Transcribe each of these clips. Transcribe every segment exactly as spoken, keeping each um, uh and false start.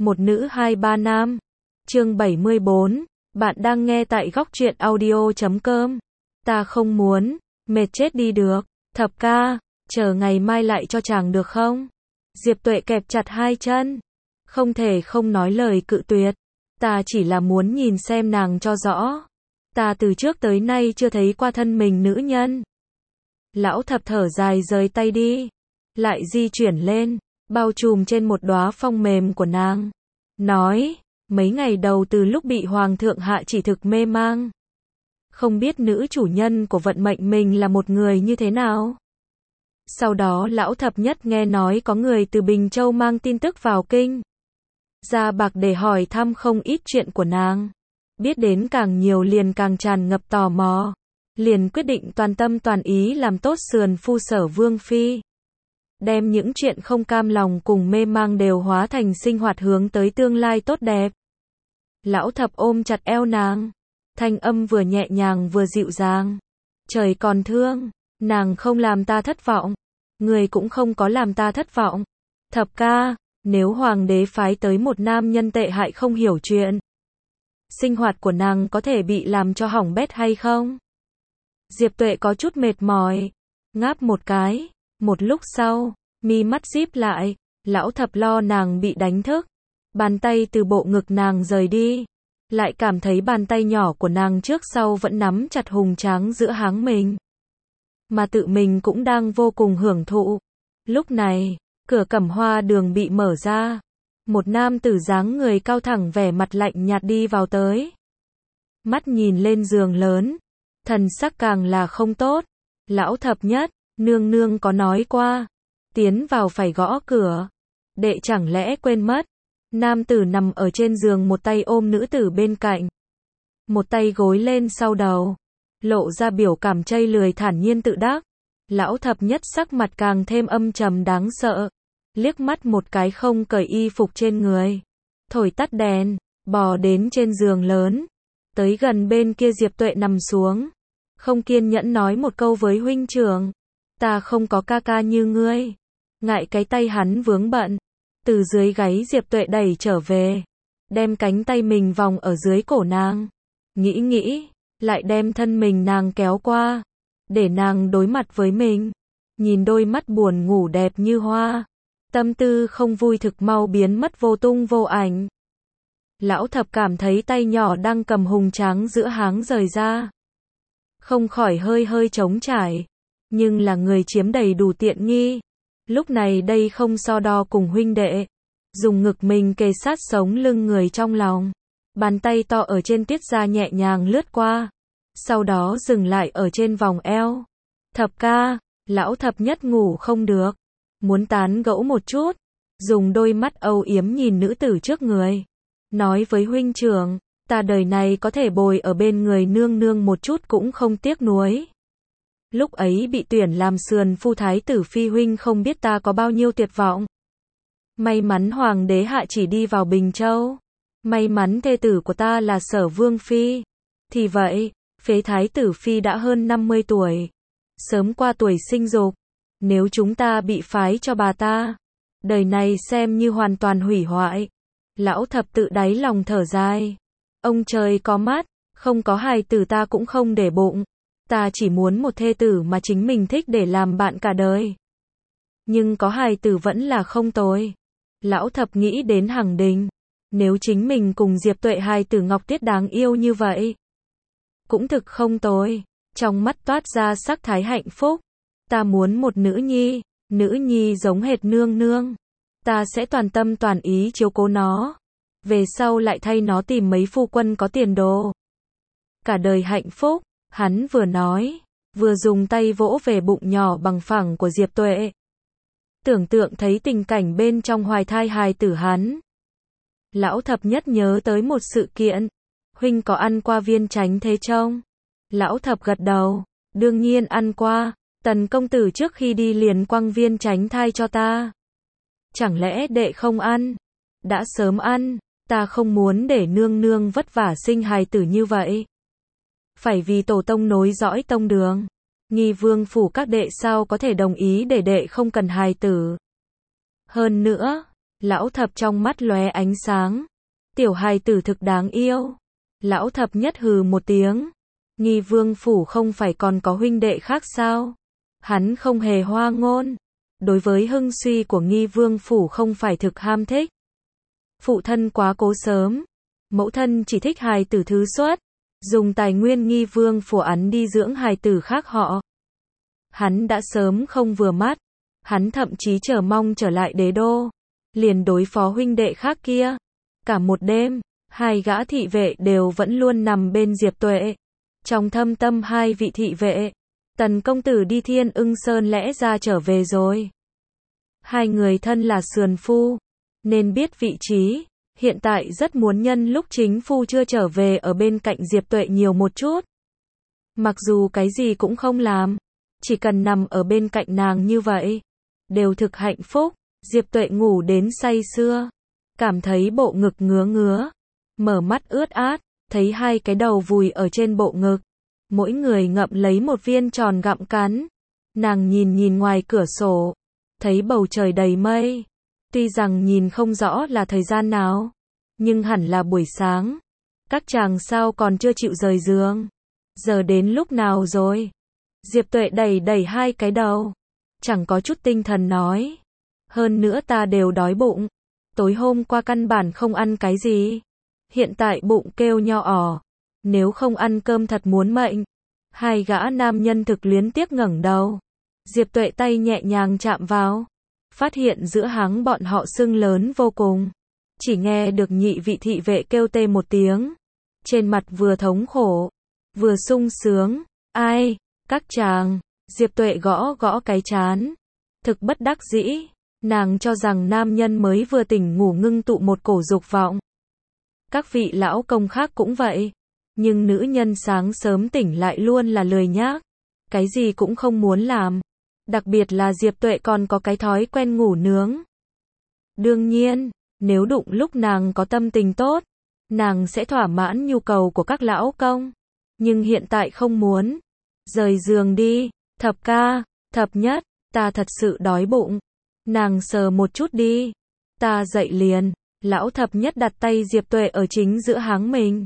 một nữ hai ba nam. Chương bảy mươi bốn, bạn đang nghe tại góc truyện audio chấm com. Ta không muốn, mệt chết đi được. Thập ca, chờ ngày mai lại cho chàng được không? Diệp Tuệ kẹp chặt hai chân. Không thể không nói lời cự tuyệt. Ta chỉ là muốn nhìn xem nàng cho rõ. Ta từ trước tới nay chưa thấy qua thân mình nữ nhân. Lão thập thở dài rời tay đi. Lại di chuyển lên, bao trùm trên một đóa phong mềm của nàng. Nói, mấy ngày đầu từ lúc bị hoàng thượng hạ chỉ thực mê mang. Không biết nữ chủ nhân của vận mệnh mình là một người như thế nào. Sau đó lão thập nhất nghe nói có người từ Bình Châu mang tin tức vào kinh. Ra bạc để hỏi thăm không ít chuyện của nàng. Biết đến càng nhiều liền càng tràn ngập tò mò. Liền quyết định toàn tâm toàn ý làm tốt sườn phu Sở Vương Phi. Đem những chuyện không cam lòng cùng mê mang đều hóa thành sinh hoạt hướng tới tương lai tốt đẹp. Lão thập ôm chặt eo nàng. Thanh âm vừa nhẹ nhàng vừa dịu dàng. Trời còn thương, nàng không làm ta thất vọng. Người cũng không có làm ta thất vọng. Thập ca, nếu hoàng đế phái tới một nam nhân tệ hại không hiểu chuyện. Sinh hoạt của nàng có thể bị làm cho hỏng bét hay không? Diệp Tuệ có chút mệt mỏi. Ngáp một cái. Một lúc sau, mi mắt díp lại. Lão thập lo nàng bị đánh thức. Bàn tay từ bộ ngực nàng rời đi. Lại cảm thấy bàn tay nhỏ của nàng trước sau vẫn nắm chặt hùng tráng giữa háng mình. Mà tự mình cũng đang vô cùng hưởng thụ. Lúc này, cửa Cẩm Hoa đường bị mở ra. Một nam tử dáng người cao thẳng vẻ mặt lạnh nhạt đi vào tới. Mắt nhìn lên giường lớn. Thần sắc càng là không tốt. Lão thập nhất, nương nương có nói qua. Tiến vào phải gõ cửa. Đệ chẳng lẽ quên mất. Nam tử nằm ở trên giường một tay ôm nữ tử bên cạnh. Một tay gối lên sau đầu. Lộ ra biểu cảm chây lười thản nhiên tự đắc. Lão thập nhất sắc mặt càng thêm âm trầm đáng sợ. Liếc mắt một cái không cởi y phục trên người. Thổi tắt đèn, bò đến trên giường lớn. Tới gần bên kia Diệp Tuệ nằm xuống. Không kiên nhẫn nói một câu với huynh trưởng. Ta không có ca ca như ngươi. Ngại cái tay hắn vướng bận. Từ dưới gáy Diệp Tuệ đẩy trở về. Đem cánh tay mình vòng ở dưới cổ nàng. Nghĩ nghĩ, lại đem thân mình nàng kéo qua. Để nàng đối mặt với mình. Nhìn đôi mắt buồn ngủ đẹp như hoa. Tâm tư không vui thực mau biến mất vô tung vô ảnh. Lão thập cảm thấy tay nhỏ đang cầm hùng tráng giữa háng rời ra. Không khỏi hơi hơi trống trải. Nhưng là người chiếm đầy đủ tiện nghi. Lúc này đây không so đo cùng huynh đệ. Dùng ngực mình kề sát sống lưng người trong lòng. Bàn tay to ở trên tiết da nhẹ nhàng lướt qua. Sau đó dừng lại ở trên vòng eo. Thập ca, lão thập nhất ngủ không được. Muốn tán gẫu một chút. Dùng đôi mắt âu yếm nhìn nữ tử trước người. Nói với huynh trưởng, ta đời này có thể bồi ở bên người nương nương một chút cũng không tiếc nuối. Lúc ấy bị tuyển làm sườn phu thái tử phi huynh không biết ta có bao nhiêu tuyệt vọng. May mắn hoàng đế hạ chỉ đi vào Bình Châu. May mắn thê tử của ta là Sở Vương Phi. Thì vậy, phế thái tử phi đã hơn năm mươi tuổi. Sớm qua tuổi sinh dục. Nếu chúng ta bị phái cho bà ta, đời này xem như hoàn toàn hủy hoại. Lão thập tự đáy lòng thở dài. Ông trời có mắt, không có hài tử ta cũng không để bụng. Ta chỉ muốn một thê tử mà chính mình thích để làm bạn cả đời. Nhưng có hài tử vẫn là không tồi. Lão thập nghĩ đến Hằng Đình. Nếu chính mình cùng Diệp Tuệ hài tử Ngọc Tiết đáng yêu như vậy, cũng thực không tồi. Trong mắt toát ra sắc thái hạnh phúc. Ta muốn một nữ nhi, nữ nhi giống hệt nương nương. Ta sẽ toàn tâm toàn ý chiếu cố nó. Về sau lại thay nó tìm mấy phu quân có tiền đồ. Cả đời hạnh phúc, hắn vừa nói, vừa dùng tay vỗ về bụng nhỏ bằng phẳng của Diệp Tuệ. Tưởng tượng thấy tình cảnh bên trong hoài thai hài tử hắn. Lão thập nhất nhớ tới một sự kiện. Huynh có ăn qua viên chánh thế trông? Lão thập gật đầu. Đương nhiên ăn qua. Tần công tử trước khi đi liền quăng viên chánh thai cho ta. Chẳng lẽ đệ không ăn? Đã sớm ăn. Ta không muốn để nương nương vất vả sinh hài tử như vậy. Phải vì tổ tông nối dõi tông đường. Nghi vương phủ các đệ sao có thể đồng ý để đệ không cần hài tử. Hơn nữa, Lão thập trong mắt lóe ánh sáng. Tiểu hài tử thực đáng yêu. Lão thập nhất hừ một tiếng. Nghi Vương phủ không phải còn có huynh đệ khác sao? Hắn không hề hoa ngôn. Đối với hưng suy của Nghi Vương phủ không phải thực ham thích. Phụ thân quá cố sớm. Mẫu thân chỉ thích hài tử thứ xuất. Dùng tài nguyên Nghi Vương phủ ắn đi dưỡng hài tử khác họ. Hắn đã sớm không vừa mắt. Hắn thậm chí chờ mong trở lại đế đô. Liền đối phó huynh đệ khác kia. Cả một đêm, hai gã thị vệ đều vẫn luôn nằm bên Diệp Tuệ. Trong thâm tâm hai vị thị vệ, Tần công tử đi Thiên Ưng Sơn lẽ ra trở về rồi. Hai người thân là sườn phu, nên biết vị trí, hiện tại rất muốn nhân lúc chính phu chưa trở về ở bên cạnh Diệp Tuệ nhiều một chút. Mặc dù cái gì cũng không làm, chỉ cần nằm ở bên cạnh nàng như vậy, đều thực hạnh phúc. Diệp Tuệ ngủ đến say sưa, cảm thấy bộ ngực ngứa ngứa, mở mắt ướt át, thấy hai cái đầu vùi ở trên bộ ngực, mỗi người ngậm lấy một viên tròn gặm cắn. Nàng nhìn nhìn ngoài cửa sổ, thấy bầu trời đầy mây, tuy rằng nhìn không rõ là thời gian nào, nhưng hẳn là buổi sáng. Các chàng sao còn chưa chịu rời giường? Giờ đến lúc nào rồi? Diệp Tuệ đẩy đẩy hai cái đầu, chẳng có chút tinh thần nói. Hơn nữa ta đều đói bụng. Tối hôm qua căn bản không ăn cái gì. Hiện tại bụng kêu nho ỏ. Nếu không ăn cơm thật muốn mệnh. Hai gã nam nhân thực luyến tiếc ngẩng đầu. Diệp Tuệ tay nhẹ nhàng chạm vào. Phát hiện giữa háng bọn họ sưng lớn vô cùng. Chỉ nghe được nhị vị thị vệ kêu tê một tiếng. Trên mặt vừa thống khổ, vừa sung sướng. Ai? Các chàng. Diệp Tuệ gõ gõ cái trán. Thực bất đắc dĩ. Nàng cho rằng nam nhân mới vừa tỉnh ngủ ngưng tụ một cổ dục vọng. Các vị lão công khác cũng vậy. Nhưng nữ nhân sáng sớm tỉnh lại luôn là lười nhác. Cái gì cũng không muốn làm. Đặc biệt là Diệp Tuệ còn có cái thói quen ngủ nướng. Đương nhiên, nếu đụng lúc nàng có tâm tình tốt, nàng sẽ thỏa mãn nhu cầu của các lão công. Nhưng hiện tại không muốn. Rời giường đi, thập ca, thập nhất, ta thật sự đói bụng. Nàng sờ một chút đi. Ta dậy liền. Lão thập nhất đặt tay Diệp Tuệ ở chính giữa háng mình.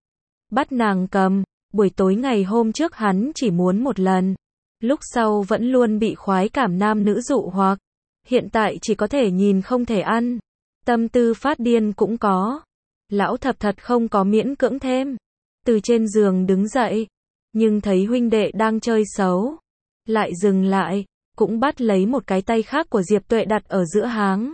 Bắt nàng cầm. Buổi tối ngày hôm trước hắn chỉ muốn một lần. Lúc sau vẫn luôn bị khoái cảm nam nữ dụ hoặc. Hiện tại chỉ có thể nhìn không thể ăn. Tâm tư phát điên cũng có. Lão thập thật không có miễn cưỡng thêm. Từ trên giường đứng dậy. Nhưng thấy huynh đệ đang chơi xấu. Lại dừng lại. Cũng bắt lấy một cái tay khác của Diệp Tuệ đặt ở giữa háng.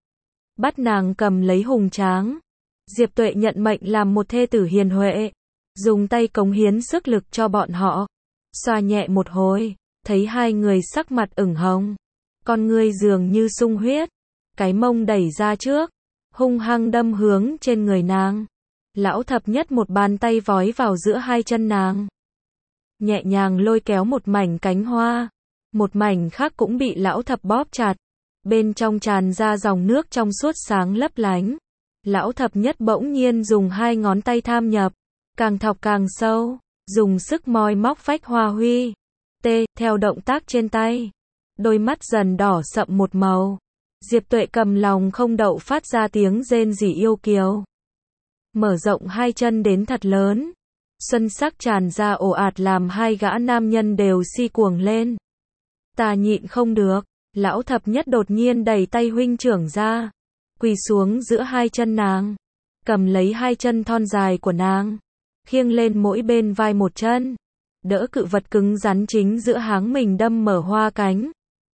Bắt nàng cầm lấy hùng tráng. Diệp Tuệ nhận mệnh làm một thê tử hiền huệ. Dùng tay cống hiến sức lực cho bọn họ. Xoa nhẹ một hồi. Thấy hai người sắc mặt ửng hồng. Con ngươi dường như sung huyết. Cái mông đẩy ra trước. Hung hăng đâm hướng trên người nàng. Lão thập nhất một bàn tay vói vào giữa hai chân nàng. Nhẹ nhàng lôi kéo một mảnh cánh hoa. Một mảnh khác cũng bị lão thập bóp chặt. Bên trong tràn ra dòng nước trong suốt sáng lấp lánh. Lão thập nhất bỗng nhiên dùng hai ngón tay tham nhập. Càng thọc càng sâu. Dùng sức moi móc vách hoa huy. Tê, theo động tác trên tay. Đôi mắt dần đỏ sậm một màu. Diệp Tuệ cầm lòng không đậu phát ra tiếng rên rỉ yêu kiều. Mở rộng hai chân đến thật lớn. Xuân sắc tràn ra ồ ạt làm hai gã nam nhân đều si cuồng lên. Ta nhịn không được. Lão thập nhất đột nhiên đẩy tay huynh trưởng ra. Quỳ xuống giữa hai chân nàng. Cầm lấy hai chân thon dài của nàng. Khiêng lên mỗi bên vai một chân. Đỡ cự vật cứng rắn chính giữa háng mình đâm mở hoa cánh.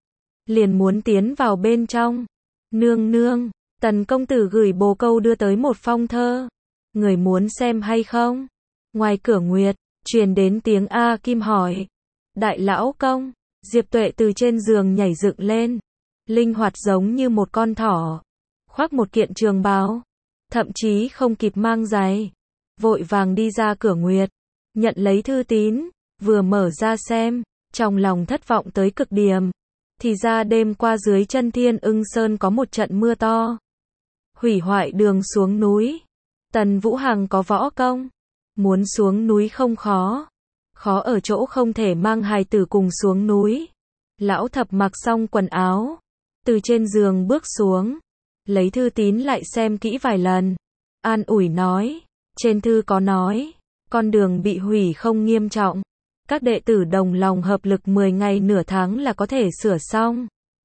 Liền muốn tiến vào bên trong. Nương nương, Tần công tử gửi bồ câu đưa tới một phong thơ. Người muốn xem hay không? Ngoài cửa nguyệt, truyền đến tiếng A Kim hỏi. Đại lão công. Diệp Tuệ từ trên giường nhảy dựng lên. Linh hoạt giống như một con thỏ. Khoác một kiện trường bào. Thậm chí không kịp mang giày. Vội vàng đi ra cửa nguyệt. Nhận lấy thư tín. Vừa mở ra xem. Trong lòng thất vọng tới cực điểm. Thì ra đêm qua dưới chân Thiên Ưng Sơn có một trận mưa to. Hủy hoại đường xuống núi. Tần Vũ Hằng có võ công. Muốn xuống núi không khó. Khó ở chỗ không thể mang hài tử cùng xuống núi. Lão thập mặc xong quần áo. Từ trên giường bước xuống. lấy thư tín lại xem kỹ vài lần. An ủi nói, trên thư có nói, con đường bị hủy không nghiêm trọng. Các đệ tử đồng lòng hợp lực mười ngày nửa tháng là có thể sửa xong.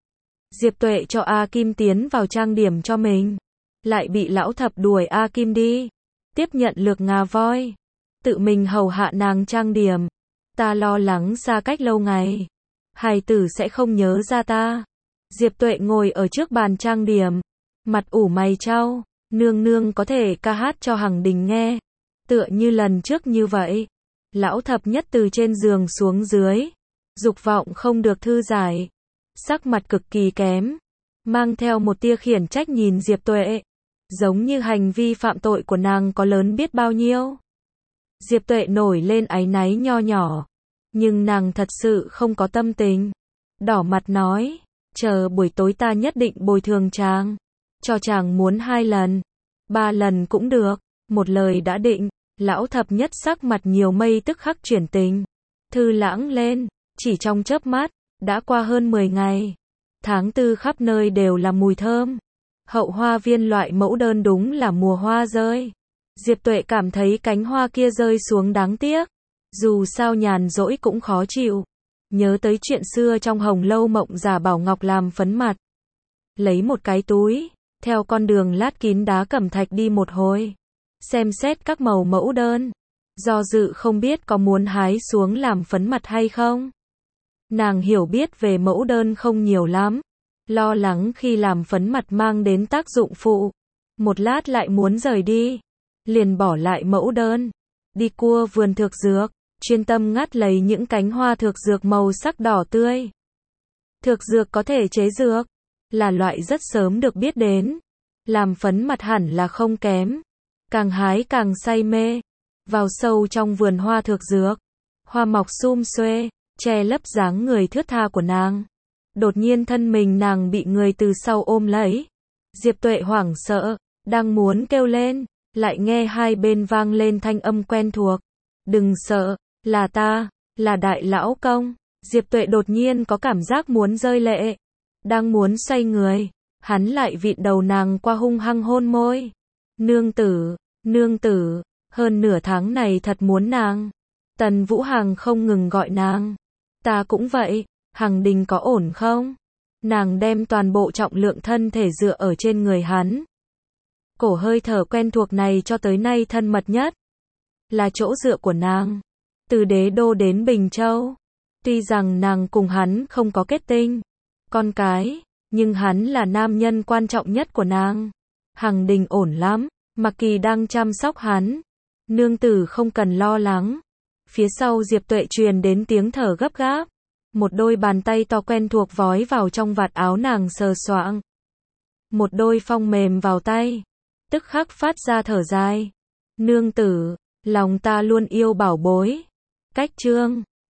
Diệp Tuệ cho A Kim tiến vào trang điểm cho mình. Lại bị lão thập đuổi A Kim đi. Tiếp nhận lược ngà voi. Tự mình hầu hạ nàng trang điểm. Ta lo lắng xa cách lâu ngày. Hài tử sẽ không nhớ ra ta. Diệp Tuệ ngồi ở trước bàn trang điểm. Mặt ủ mày trao. Nương nương có thể ca hát cho Hằng Đình nghe. Tựa như lần trước như vậy. Lão thập nhất từ trên giường xuống dưới. Dục vọng không được thư giải. Sắc mặt cực kỳ kém. Mang theo một tia khiển trách nhìn Diệp Tuệ. Giống như hành vi phạm tội của nàng có lớn biết bao nhiêu. Diệp Tuệ nổi lên áy náy nho nhỏ. Nhưng nàng thật sự không có tâm tình. Đỏ mặt nói. Chờ buổi tối ta nhất định bồi thường chàng. Cho chàng muốn hai lần. Ba lần cũng được. Một lời đã định. Lão thập nhất sắc mặt nhiều mây tức khắc chuyển tình. Thư lãng lên. Chỉ trong chớp mắt. Đã qua hơn mười ngày. Tháng tư khắp nơi đều là mùi thơm. Hậu hoa viên loại mẫu đơn đúng là mùa hoa rơi. Diệp Tuệ cảm thấy cánh hoa kia rơi xuống đáng tiếc. Dù sao nhàn rỗi cũng khó chịu. Nhớ tới chuyện xưa trong Hồng Lâu Mộng giả Bảo Ngọc làm phấn mặt. Lấy một cái túi. Theo con đường lát kín đá cẩm thạch đi một hồi. Xem xét các màu mẫu đơn. Do dự không biết có muốn hái xuống làm phấn mặt hay không. Nàng hiểu biết về mẫu đơn không nhiều lắm. Lo lắng khi làm phấn mặt mang đến tác dụng phụ. Một lát lại muốn rời đi. Liền bỏ lại mẫu đơn. Đi cua vườn thược dược. Chuyên tâm ngắt lấy những cánh hoa thược dược màu sắc đỏ tươi. Thược dược có thể chế dược. Là loại rất sớm được biết đến. Làm phấn mặt hẳn là không kém. Càng hái càng say mê. Vào sâu trong vườn hoa thược dược. Hoa mọc sum xuê. Che lấp dáng người thướt tha của nàng. Đột nhiên thân mình nàng bị người từ sau ôm lấy. Diệp Tuệ hoảng sợ. Đang muốn kêu lên. Lại nghe hai bên vang lên thanh âm quen thuộc. Đừng sợ. Là ta. Là đại lão công. Diệp Tuệ đột nhiên có cảm giác muốn rơi lệ. Đang muốn xoay người. Hắn lại vịn đầu nàng qua hung hăng hôn môi. Nương tử. Nương tử. Hơn nửa tháng này thật muốn nàng. Tần Vũ Hằng không ngừng gọi nàng. Ta cũng vậy. Hằng Đình có ổn không? Nàng đem toàn bộ trọng lượng thân thể dựa ở trên người hắn. Cổ hơi thở quen thuộc này cho tới nay thân mật nhất. Là chỗ dựa của nàng. Từ Đế Đô đến Bình Châu. Tuy rằng nàng cùng hắn không có kết tinh. Con cái. Nhưng hắn là nam nhân quan trọng nhất của nàng. Hằng Đình ổn lắm. Mạc Kỳ đang chăm sóc hắn. Nương tử không cần lo lắng. Phía sau Diệp Tuệ truyền đến tiếng thở gấp gáp. Một đôi bàn tay to quen thuộc vói vào trong vạt áo nàng sờ soạng. Một đôi phong mềm vào tay. Tức khắc phát ra thở dài. Nương tử, lòng ta luôn yêu bảo bối. Cách chương